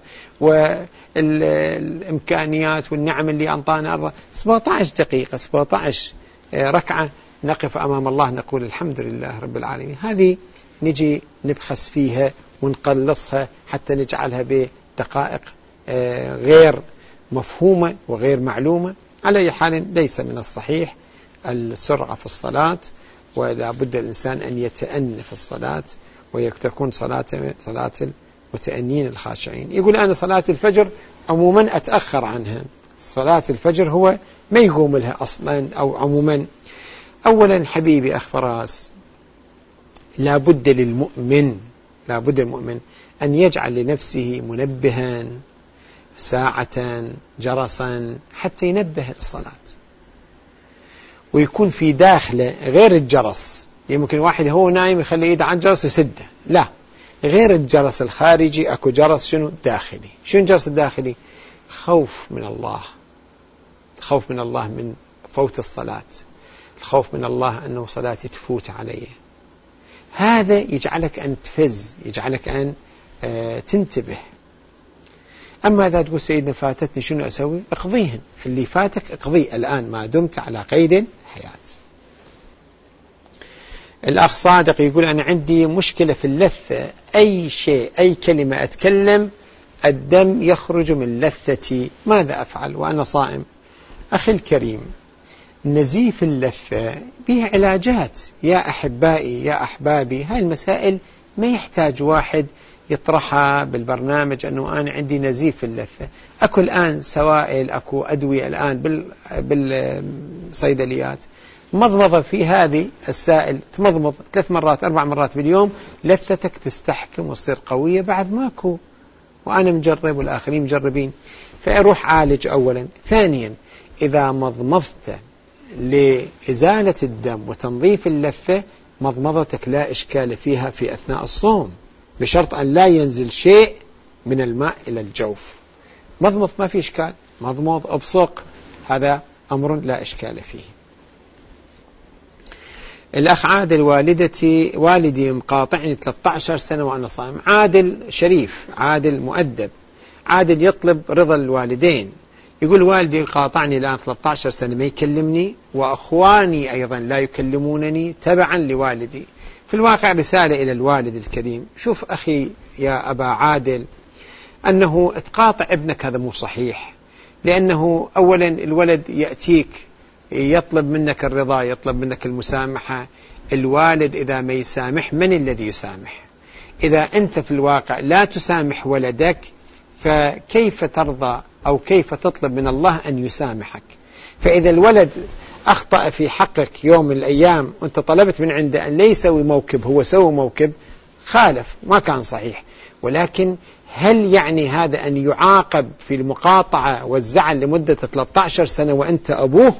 والإمكانيات والنعم اللي أنطانا سبعة عشر دقيقة سبعة عشر ركعة نقف أمام الله نقول الحمد لله رب العالمين. هذه نجي نبخس فيها ونقلصها حتى نجعلها بدقائق غير مفهومة وغير معلومة. على أي حال ليس من الصحيح السرعة في الصلاة، ولا بد الإنسان أن يتأنى في الصلاة ويكون صلاة صلاة المتأنين الخاشعين. يقول أنا صلاة الفجر عموما أتأخر عنها، صلاة الفجر هو ما يقوم لها أصلا أو عموما. أولا حبيبي أخ فراس، لا بد للمؤمن لا بد المؤمن أن يجعل لنفسه منبها ساعة جرسا حتى ينبه للصلاة، ويكون في داخله غير الجرس. يمكن واحد هو نايم يخلي ايده على الجرس ويسده، لا، غير الجرس الخارجي اكو جرس شنو داخلي. شنو الجرس الداخلي؟ خوف من الله، الخوف من الله من فوت الصلاة، الخوف من الله أنه صلاتي تفوت علي. هذا يجعلك أن تفز، يجعلك أن آه تنتبه. أما إذا تقول سيدنا فاتتني شنو أسوي؟ اقضيهن، اللي فاتك اقضيه الآن ما دمت على قيد الحياة. الأخ صادق يقول أنا عندي مشكلة في اللثة، أي شيء أي كلمة أتكلم الدم يخرج من لثتي، ماذا أفعل وأنا صائم؟ أخي الكريم، نزيف اللثة به علاجات يا أحبائي يا أحبابي. هاي المسائل ما يحتاج واحد يطرحها بالبرنامج أنه أنا عندي نزيف في اللثة. أكو الآن سوائل، أكو أدوية الآن بالصيدليات، مضمضة في هذه السائل تمضمض ثلاث مرات أربع مرات باليوم، لثتك تستحكم وتصير قوية بعد ماكو. وأنا مجرب والآخرين مجربين، فأروح عالج أولا. ثانيا، إذا مضمضت لإزالة الدم وتنظيف اللثة، مضمضتك لا إشكال فيها في أثناء الصوم، بشرط أن لا ينزل شيء من الماء إلى الجوف. مضمض ما في إشكال، مضمض أبصق، هذا أمر لا إشكال فيه. الأخ عادل، والدتي والدي مقاطعني ثلاثة عشر سنة وأنا صائم. عادل شريف، عادل مؤدب، عادل يطلب رضا الوالدين. يقول والدي قاطعني الآن ثلاثة عشر سنة ما يكلمني، وأخواني أيضا لا يكلمونني تبعا لوالدي. في الواقع رسالة إلى الوالد الكريم، شوف أخي يا أبا عادل، أنه تقاطع ابنك هذا مو صحيح، لأنه أولا الولد يأتيك يطلب منك الرضا، يطلب منك المسامحة. الوالد إذا ما يسامح، من الذي يسامح؟ إذا أنت في الواقع لا تسامح ولدك، فكيف ترضى أو كيف تطلب من الله أن يسامحك؟ فإذا الولد أخطأ في حقك يوم من الأيام وأنت طلبت من عنده أن لا يسوي موكب، هو سوى موكب، خالف، ما كان صحيح. ولكن هل يعني هذا أن يعاقب في المقاطعة والزعل لمدة ثلاثة عشر سنة وأنت أبوه،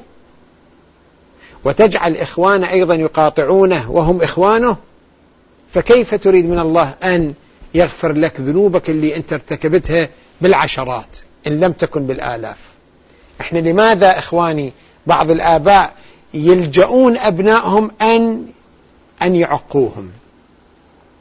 وتجعل إخوانه أيضا يقاطعونه وهم إخوانه؟ فكيف تريد من الله أن يغفر لك ذنوبك اللي أنت ارتكبتها بالعشرات إن لم تكن بالآلاف؟ إحنا لماذا إخواني بعض الآباء يلجؤون أبنائهم أن أن يعقوهم؟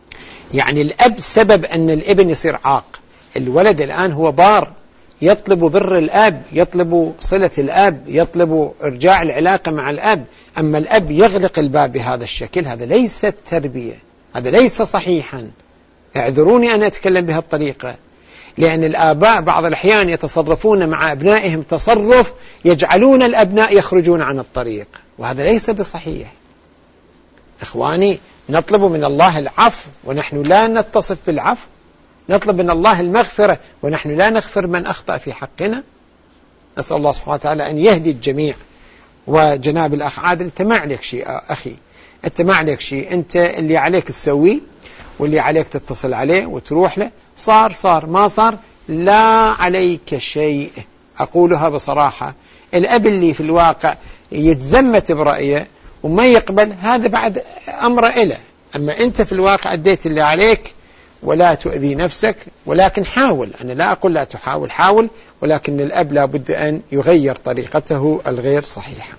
يعني الأب سبب أن الابن يصير عاق. الولد الآن هو بار، يطلب بر الأب، يطلب صلة الأب، يطلب إرجاع العلاقة مع الأب. أما الأب يغلق الباب بهذا الشكل، هذا ليس تربية، هذا ليس صحيحا. اعذروني أن أتكلم بهالطريقة، لأن الآباء بعض الأحيان يتصرفون مع أبنائهم تصرف يجعلون الأبناء يخرجون عن الطريق، وهذا ليس بصحيح. إخواني، نطلب من الله العفو ونحن لا نتصف بالعفو، نطلب من الله المغفرة ونحن لا نغفر من أخطأ في حقنا. نسأل الله سبحانه وتعالى أن يهدي الجميع. وجناب الأخ عادل، أنت ما عليك شيء أخي، أنت ما عليك شيء، أنت اللي عليك تسويه واللي عليك تتصل عليه وتروح له، صار صار، ما صار لا عليك شيء. أقولها بصراحة، الأب اللي في الواقع يتزمت برأيه وما يقبل، هذا بعد أمر إله. أما أنت في الواقع أديت اللي عليك ولا تؤذي نفسك، ولكن حاول. أنا لا أقول لا تحاول، حاول، ولكن الأب لا بد أن يغير طريقته الغير صحيحة.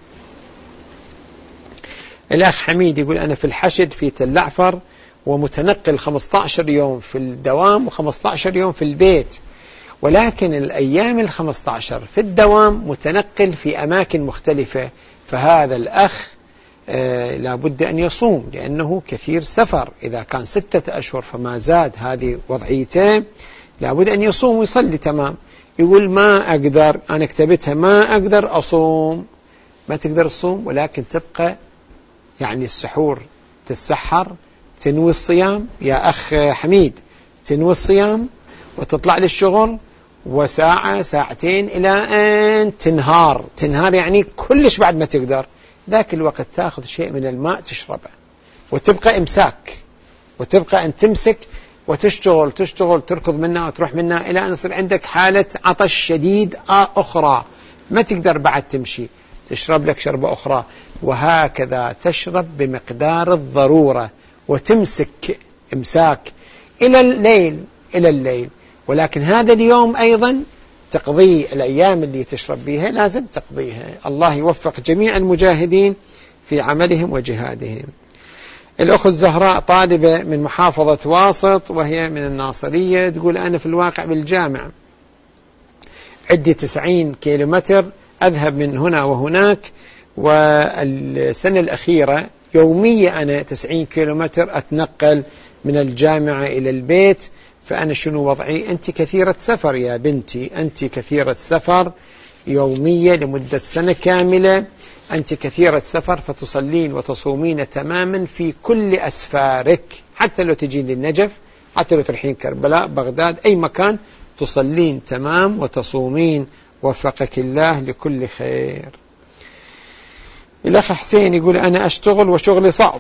الأخ حميد يقول أنا في الحشد في تل أعفر ومتنقل خمسة عشر يوم في الدوام وخمسة عشر يوم في البيت، ولكن الأيام الخمسة عشر في الدوام متنقل في أماكن مختلفة، فهذا الأخ آه لابد أن يصوم لأنه كثير سفر. إذا كان ستة أشهر فما زاد، هذه وضعيته، لابد أن يصوم ويصلي تمام. يقول ما أقدر، أنا كتبتها ما أقدر أصوم. ما تقدر تصوم، ولكن تبقى يعني السحور تتسحر، تنوي الصيام يا أخ حميد، تنوي الصيام وتطلع للشغل، وساعة ساعتين إلى أن تنهار. تنهار يعني كلش بعد ما تقدر، ذاك الوقت تأخذ شيء من الماء تشربه، وتبقى إمساك، وتبقى أن تمسك وتشتغل تشتغل تركض منها وتروح منها إلى أن يصير عندك حالة عطش شديد أخرى، ما تقدر بعد تمشي، تشرب لك شربة أخرى، وهكذا تشرب بمقدار الضرورة، وتمسك إمساك إلى الليل إلى الليل. ولكن هذا اليوم أيضا تقضي، الأيام اللي تشرب بها لازم تقضيها. الله يوفق جميع المجاهدين في عملهم وجهادهم. الأخت زهراء طالبة من محافظة واسط وهي من الناصرية، تقول أنا في الواقع بالجامعة عندي تسعين كيلومتر أذهب من هنا وهناك، والسنة الأخيرة يومية أنا تسعين كيلومتر أتنقل من الجامعة إلى البيت، فأنا شنو وضعي؟ أنت كثيرة سفر يا بنتي، أنت كثيرة سفر يومية لمدة سنة كاملة، أنت كثيرة سفر، فتصلين وتصومين تماما في كل أسفارك، حتى لو تجين للنجف، حتى لو تروحين كربلاء، بغداد، أي مكان تصلين تمام وتصومين، وفقك الله لكل خير. الأخ حسين يقول أنا أشتغل وشغلي صعب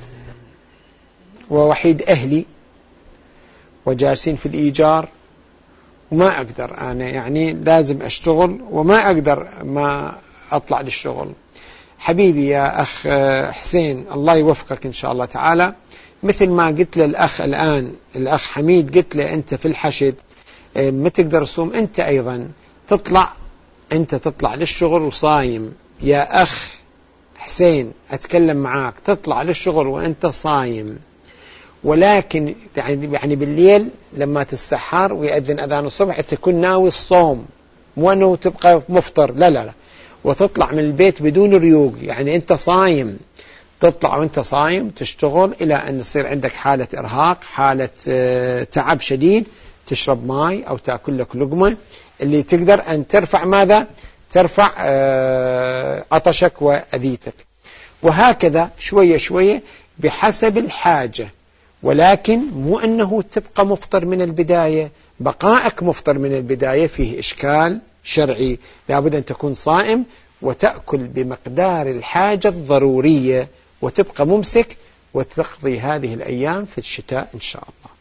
ووحيد أهلي وجالسين في الإيجار وما أقدر، أنا يعني لازم أشتغل وما أقدر ما أطلع للشغل. حبيبي يا أخ حسين، الله يوفقك إن شاء الله تعالى. مثل ما قلت للأخ الآن الأخ حميد، قلت له أنت في الحشد ما تقدر تصوم، أنت أيضا تطلع، أنت تطلع للشغل وصايم. يا أخ حسين أتكلم معاك، تطلع للشغل وأنت صايم، ولكن يعني بالليل لما تتسحر ويأذن أذان الصبح تكون ناوي الصوم، مو أنه تبقى مفطر، لا لا لا، وتطلع من البيت بدون ريوق، يعني أنت صايم، تطلع وأنت صايم تشتغل إلى أن يصير عندك حالة إرهاق، حالة تعب شديد، تشرب ماء أو تأكل لك لقمة اللي تقدر أن ترفع ماذا؟ ترفع عطشك وأذيتك، وهكذا شوية شوية بحسب الحاجة. ولكن مو أنه تبقى مفطر من البداية، بقائك مفطر من البداية فيه إشكال شرعي، لابد أن تكون صائم وتأكل بمقدار الحاجة الضرورية، وتبقى ممسك وتقضي هذه الأيام في الشتاء إن شاء الله.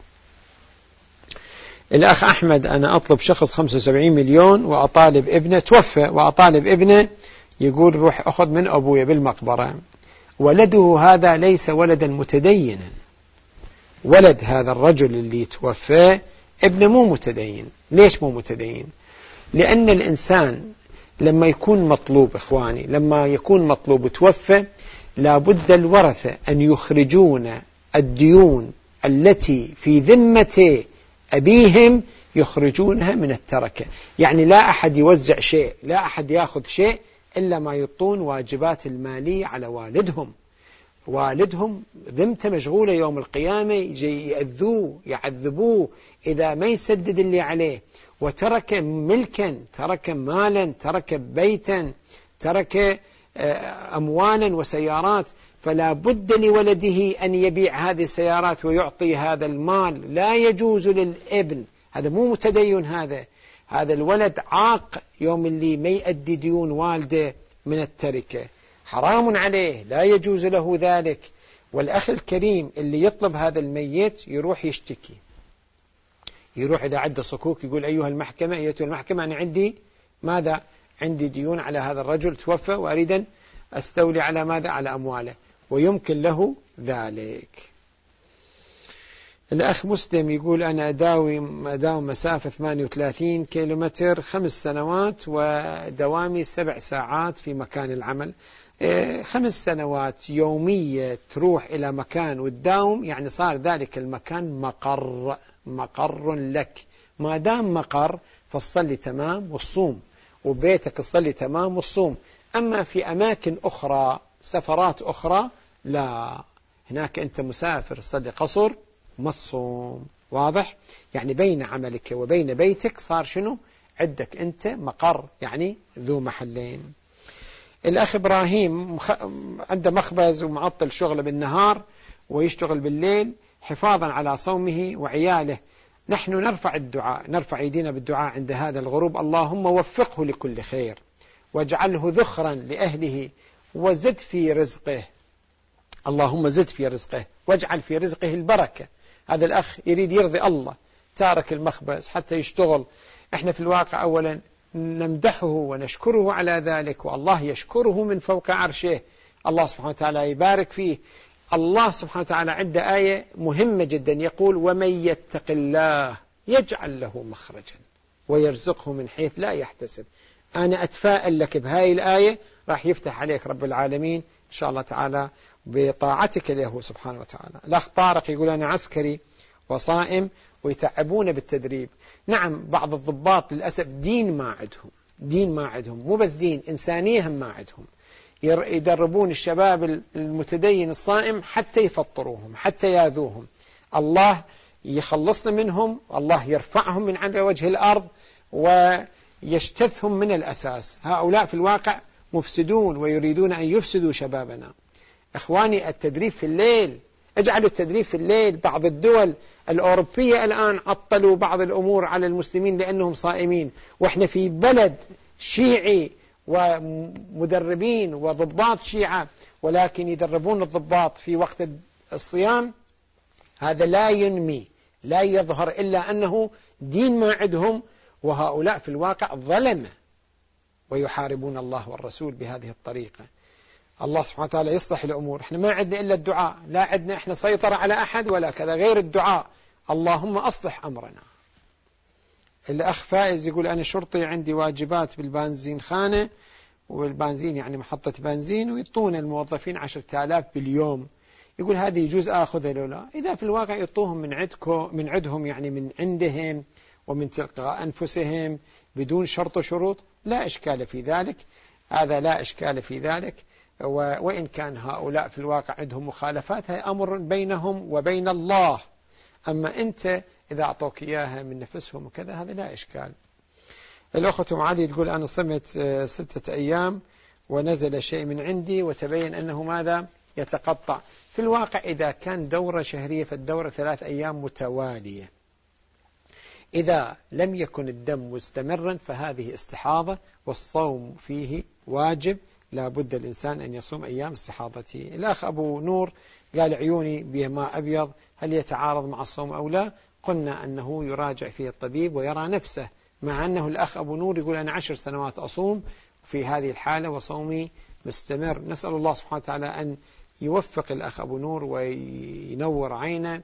الأخ أحمد أنا أطلب شخص خمسة وسبعين مليون وأطالب ابنه، توفى وأطالب ابنه، يقول روح أخذ من أبويا بالمقبرة. ولده هذا ليس ولدا متدينا، ولد هذا الرجل اللي توفى ابنه مو متدين. ليش مو متدين؟ لأن الإنسان لما يكون مطلوب، إخواني لما يكون مطلوب توفى، لابد الورثة أن يخرجون الديون التي في ذمة أبيهم يخرجونها من التركة. يعني لا أحد يوزع شيء، لا أحد يأخذ شيء إلا ما يطون واجبات المالية على والدهم. والدهم ذمته مشغولة يوم القيامة، يجي يأذوه يعذبوه إذا ما يسدد اللي عليه، وترك ملكا، ترك مالا، ترك بيتا، ترك أموالا وسيارات، فلا بد لولده أن يبيع هذه السيارات ويعطي هذا المال. لا يجوز للابن، هذا مو متدين، هذا هذا الولد عاق يوم اللي ما يؤدي ديون والده من التركة، حرام عليه، لا يجوز له ذلك. والأخ الكريم اللي يطلب هذا الميت يروح يشتكي، يروح إذا عنده صكوك يقول أيها المحكمة، أيتها المحكمة أنا عندي ماذا؟ عندي ديون على هذا الرجل توفى وأريد أن أستولي على ماذا؟ على أمواله، ويمكن له ذلك. الأخ مسلم يقول أنا أداوم أداوم مسافة ثمانية وثلاثين كيلومتر خمس سنوات ودوامي سبع ساعات في مكان العمل. خمس سنوات يومية تروح إلى مكان وتداوم، يعني صار ذلك المكان مقر مقر لك. ما دام مقر فالصلي تمام والصوم، وبيتك الصلي تمام والصوم. أما في أماكن أخرى سفرات أخرى لا، هناك أنت مسافر صلي قصر ما تصوم. واضح؟ يعني بين عملك وبين بيتك صار شنو؟ عندك أنت مقر، يعني ذو محلين. الأخ إبراهيم عنده مخبز ومعطل شغله بالنهار ويشتغل بالليل حفاظا على صومه وعياله. نحن نرفع الدعاء، نرفع يدينا بالدعاء عند هذا الغروب: اللهم وفقه لكل خير واجعله ذخرا لأهله وزد في رزقه. اللهم زد في رزقه واجعل في رزقه البركة. هذا الأخ يريد يرضي الله، تارك المخبز حتى يشتغل. احنا في الواقع أولا نمدحه ونشكره على ذلك، والله يشكره من فوق عرشه. الله سبحانه وتعالى يبارك فيه. الله سبحانه وتعالى عنده آية مهمة جدا يقول: ومن يتق الله يجعل له مخرجا ويرزقه من حيث لا يحتسب. أنا أتفائل لك بهاي الآية راح يفتح عليك رب العالمين إن شاء الله تعالى بطاعتك له سبحانه وتعالى. الأخ طارق يقول أنا عسكري وصائم ويتعبون بالتدريب. نعم، بعض الضباط للأسف دين ما عندهم، دين ما عندهم، مو بس دين، إنسانية هم ما عندهم. يدربون الشباب المتدين الصائم حتى يفطروهم، حتى ياذوهم. الله يخلصنا منهم، الله يرفعهم من على وجه الأرض ويشتثهم من الأساس. هؤلاء في الواقع مفسدون ويريدون أن يفسدوا شبابنا. إخواني، التدريب في الليل، اجعلوا التدريب في الليل. بعض الدول الأوروبية الآن عطلوا بعض الأمور على المسلمين لأنهم صائمين، وإحنا في بلد شيعي ومدربين وضباط شيعة، ولكن يدربون الضباط في وقت الصيام. هذا لا ينمي، لا يظهر إلا أنه دين ما عندهم، وهؤلاء في الواقع ظلمة ويحاربون الله والرسول بهذه الطريقة. الله سبحانه وتعالى يصلح الأمور. احنا ما عندنا إلا الدعاء، لا عندنا احنا سيطرة على أحد ولا كذا، غير الدعاء. اللهم أصلح أمرنا. الأخ فائز يقول أنا شرطي عندي واجبات بالبنزين خانة، والبنزين يعني محطة بنزين، ويعطون الموظفين عشرة آلاف باليوم. يقول هذه يجوز آخذها لو لا؟ إذا في الواقع يعطوهم من عندكم، من عندهم يعني من عندهم ومن تلقاء أنفسهم بدون شرط وشروط، لا إشكال في ذلك، هذا لا إشكال في ذلك. وإن كان هؤلاء في الواقع عندهم مخالفات، هي أمر بينهم وبين الله. أما أنت إذا أعطوك إياها من نفسهم وكذا، هذا لا إشكال. الأخت معالي تقول أنا صمت ستة أيام ونزل شيء من عندي وتبين أنه ماذا يتقطع. في الواقع إذا كان دورة شهرية فالدورة ثلاث أيام متوالية. إذا لم يكن الدم مستمرا فهذه استحاضة، والصوم فيه واجب، لا بد الإنسان أن يصوم أيام استحاضته. الأخ أبو نور قال عيوني بماء أبيض، هل يتعارض مع الصوم أو لا؟ قلنا أنه يراجع فيه الطبيب ويرى نفسه، مع أنه الأخ أبو نور يقول أنا عشر سنوات أصوم في هذه الحالة وصومي مستمر. نسأل الله سبحانه وتعالى أن يوفق الأخ أبو نور وينور عينه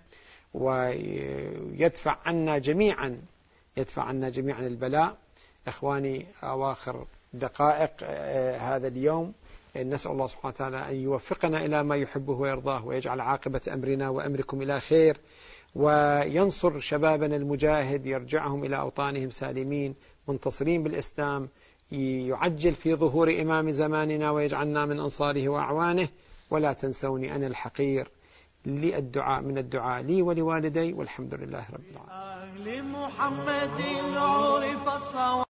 ويدفع عنا جميعا يدفع عنا جميعا البلاء. إخواني، أواخر دقائق هذا اليوم نسأل الله سبحانه وتعالى أن يوفقنا إلى ما يحبه ويرضاه، ويجعل عاقبة أمرنا وأمركم إلى خير، وينصر شبابنا المجاهد يرجعهم إلى أوطانهم سالمين منتصرين بالإسلام، يعجل في ظهور إمام زماننا ويجعلنا من أنصاره وأعوانه. ولا تنسوني أنا الحقير للدعاء من الدعاء لي ولوالدي، والحمد لله رب العالمين.